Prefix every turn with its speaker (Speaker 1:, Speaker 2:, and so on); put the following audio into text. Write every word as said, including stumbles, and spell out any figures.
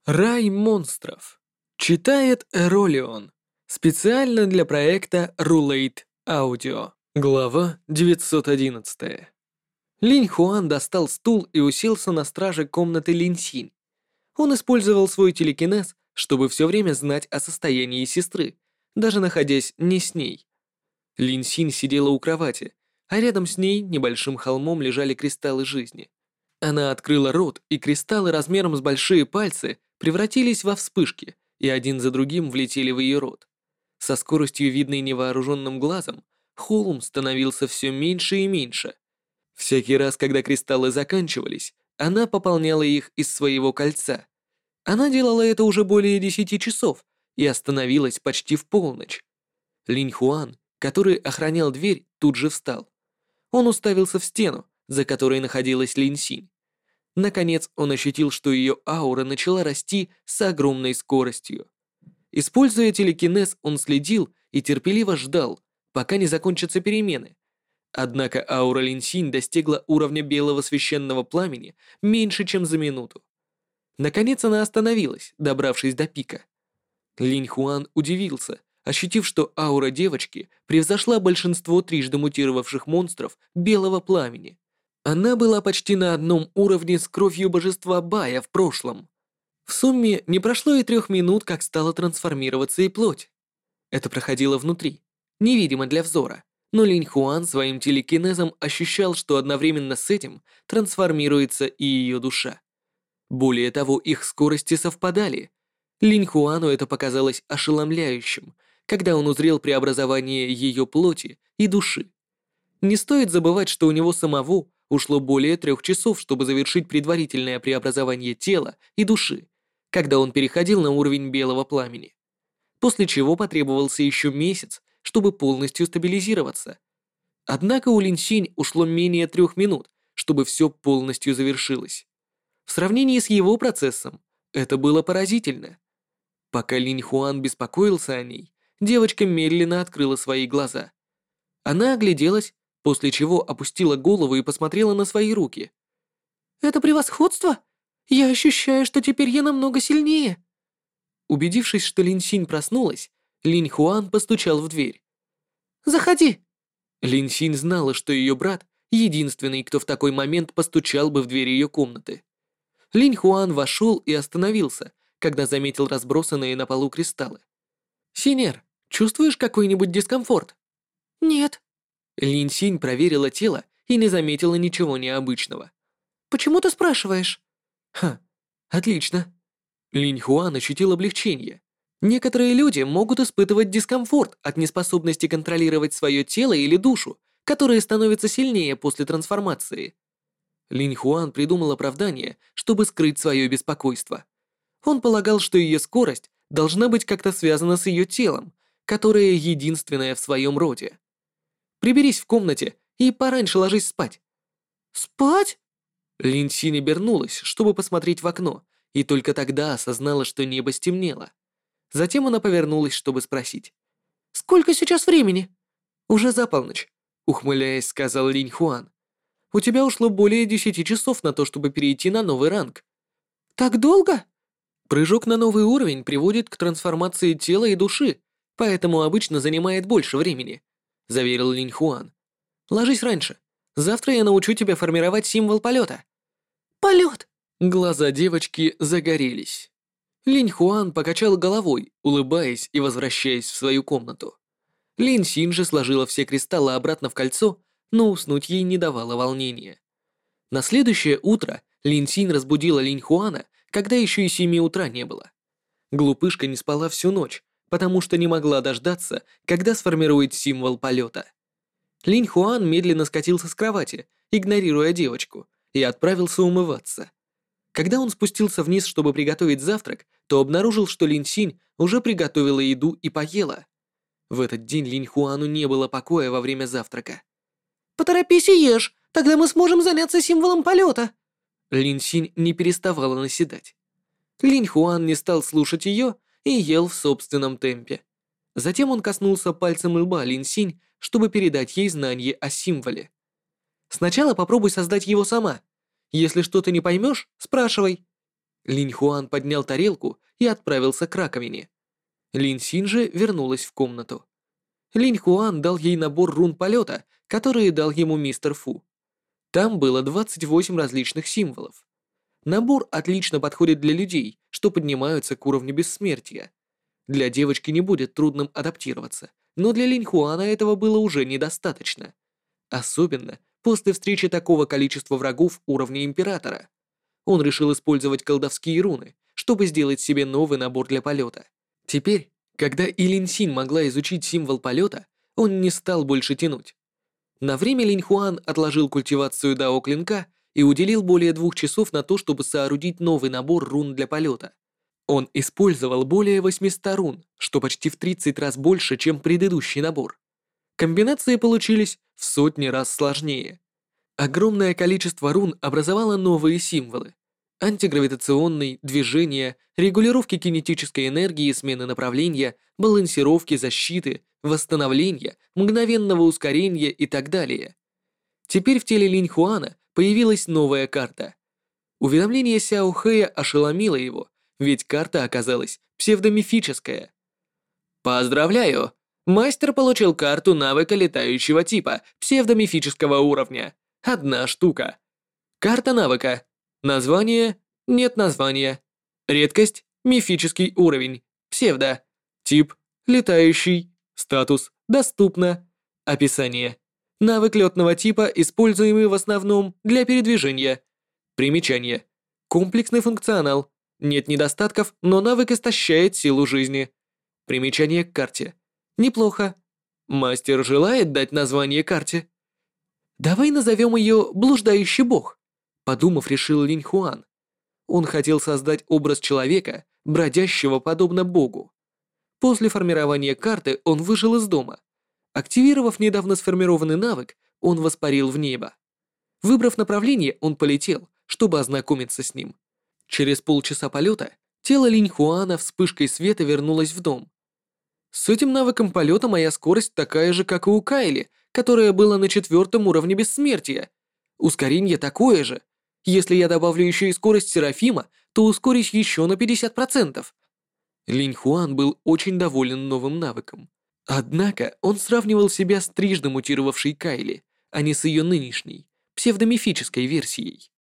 Speaker 1: Рай монстров. Читает Эролион. Специально для проекта Rulate Audio. Глава девятьсот одиннадцать. Линь Хуан достал стул и уселся на страже комнаты Линь Синь. Он использовал свой телекинез, чтобы все время знать о состоянии сестры, даже находясь не с ней. Линь Синь сидела у кровати, а рядом с ней небольшим холмом лежали кристаллы жизни. Она открыла рот, и кристаллы размером с большие пальцы превратились во вспышки и один за другим влетели в ее рот. Со скоростью, видной невооруженным глазом, холм становился все меньше и меньше. Всякий раз, когда кристаллы заканчивались, она пополняла их из своего кольца. Она делала это уже более десяти часов и остановилась почти в полночь. Линь Хуан, который охранял дверь, тут же встал. Он уставился в стену, за которой находилась Линь Синь. Наконец он ощутил, что ее аура начала расти с огромной скоростью. Используя телекинез, он следил и терпеливо ждал, пока не закончатся перемены. Однако аура Линь Синь достигла уровня белого священного пламени меньше, чем за минуту. Наконец она остановилась, добравшись до пика. Линь Хуан удивился, ощутив, что аура девочки превзошла большинство трижды мутировавших монстров белого пламени. Она была почти на одном уровне с кровью божества Бая в прошлом. В сумме не прошло и трех минут, как стала трансформироваться и плоть. Это проходило внутри, невидимо для взора, но Линь Хуан своим телекинезом ощущал, что одновременно с этим трансформируется и ее душа. Более того, их скорости совпадали. Линь Хуану это показалось ошеломляющим, когда он узрел преобразование ее плоти и души. Не стоит забывать, что у него самого ушло более трех часов, чтобы завершить предварительное преобразование тела и души, когда он переходил на уровень белого пламени. После чего потребовался еще месяц, чтобы полностью стабилизироваться. Однако у Линь Синь ушло менее трех минут, чтобы все полностью завершилось. В сравнении с его процессом, это было поразительно. Пока Линь Хуан беспокоился о ней, девочка медленно открыла свои глаза. Она огляделась, после чего опустила голову и посмотрела на свои руки. «Это превосходство? Я ощущаю, что теперь я намного сильнее». Убедившись, что Линь Синь проснулась, Линь Хуан постучал в дверь. «Заходи!» Линь Синь знала, что ее брат — единственный, кто в такой момент постучал бы в дверь ее комнаты. Линь Хуан вошел и остановился, когда заметил разбросанные на полу кристаллы. «Синер, чувствуешь какой-нибудь дискомфорт?» «Нет». Линь Синь проверила тело и не заметила ничего необычного. «Почему ты спрашиваешь?» «Ха, отлично». Линь Хуан ощутил облегчение. Некоторые люди могут испытывать дискомфорт от неспособности контролировать свое тело или душу, которые становятся сильнее после трансформации. Линь Хуан придумал оправдание, чтобы скрыть свое беспокойство. Он полагал, что ее скорость должна быть как-то связана с ее телом, которое единственное в своем роде. «Приберись в комнате и пораньше ложись спать». «Спать?» Линь Синь обернулась, чтобы посмотреть в окно, и только тогда осознала, что небо стемнело. Затем она повернулась, чтобы спросить. «Сколько сейчас времени?» «Уже за полночь», — ухмыляясь, сказал Линь Хуан. «У тебя ушло более десяти часов на то, чтобы перейти на новый ранг». «Так долго?» «Прыжок на новый уровень приводит к трансформации тела и души, поэтому обычно занимает больше времени», — заверил Линь Хуан. «Ложись раньше. Завтра я научу тебя формировать символ полета». «Полет!» Глаза девочки загорелись. Линь Хуан покачал головой, улыбаясь и возвращаясь в свою комнату. Линь Синь же сложила все кристаллы обратно в кольцо, но уснуть ей не давало волнения. На следующее утро Линь Синь разбудила Линь Хуана, когда еще и семи утра не было. Глупышка не спала всю ночь, потому что не могла дождаться, когда сформирует символ полета. Линь Хуан медленно скатился с кровати, игнорируя девочку, и отправился умываться. Когда он спустился вниз, чтобы приготовить завтрак, то обнаружил, что Линь Синь уже приготовила еду и поела. В этот день Линь Хуану не было покоя во время завтрака. «Поторопись и ешь, тогда мы сможем заняться символом полета». Линь Синь не переставала наседать. Линь Хуан не стал слушать ее и ел в собственном темпе. Затем он коснулся пальцем лба Линь Синь, чтобы передать ей знание о символе. «Сначала попробуй создать его сама. Если что-то не поймешь, спрашивай». Линь Хуан поднял тарелку и отправился к раковине. Линь Синь же вернулась в комнату. Линь Хуан дал ей набор рун полета, которые дал ему мистер Фу. Там было двадцать восемь различных символов. Набор отлично подходит для людей, что поднимаются к уровню бессмертия. Для девочки не будет трудным адаптироваться, но для Линь Хуана этого было уже недостаточно. Особенно после встречи такого количества врагов уровня Императора. Он решил использовать колдовские руны, чтобы сделать себе новый набор для полета. Теперь, когда и Линь Синь могла изучить символ полета, он не стал больше тянуть. На время Линь Хуан отложил культивацию дао клинка и уделил более двух часов на то, чтобы соорудить новый набор рун для полета. Он использовал более восьмисот рун, что почти в тридцать раз больше, чем предыдущий набор. Комбинации получились в сотни раз сложнее. Огромное количество рун образовало новые символы. Антигравитационный, движение, регулировки кинетической энергии, смены направления, балансировки, защиты, восстановления, мгновенного ускорения и так далее. Теперь в теле Линь Хуана появилась новая карта. Уведомление Сяо Хэя ошеломило его, ведь карта оказалась псевдомифическая. Поздравляю! Мастер получил карту навыка летающего типа, псевдомифического уровня. Одна штука. Карта навыка. Название – нет названия. Редкость – мифический уровень. Псевдо. Тип – летающий. Статус – доступно. Описание. Навык летного типа, используемый в основном для передвижения. Примечание. Комплексный функционал. Нет недостатков, но навык истощает силу жизни. Примечание к карте. Неплохо. Мастер желает дать название карте? Давай назовем ее «Блуждающий бог», подумав, решил Линь Хуан. Он хотел создать образ человека, бродящего подобно богу. После формирования карты он вышел из дома. Активировав недавно сформированный навык, он воспарил в небо. Выбрав направление, он полетел, чтобы ознакомиться с ним. Через полчаса полета тело Линь Хуана вспышкой света вернулось в дом. С этим навыком полета моя скорость такая же, как и у Кайли, которая была на четвертом уровне бессмертия. Ускорение такое же. Если я добавлю еще и скорость Серафима, то ускорюсь еще на пятьдесят процентов. Линь Хуан был очень доволен новым навыком. Однако он сравнивал себя с трижды мутировавшей Кайли, а не с ее нынешней, псевдомифической версией.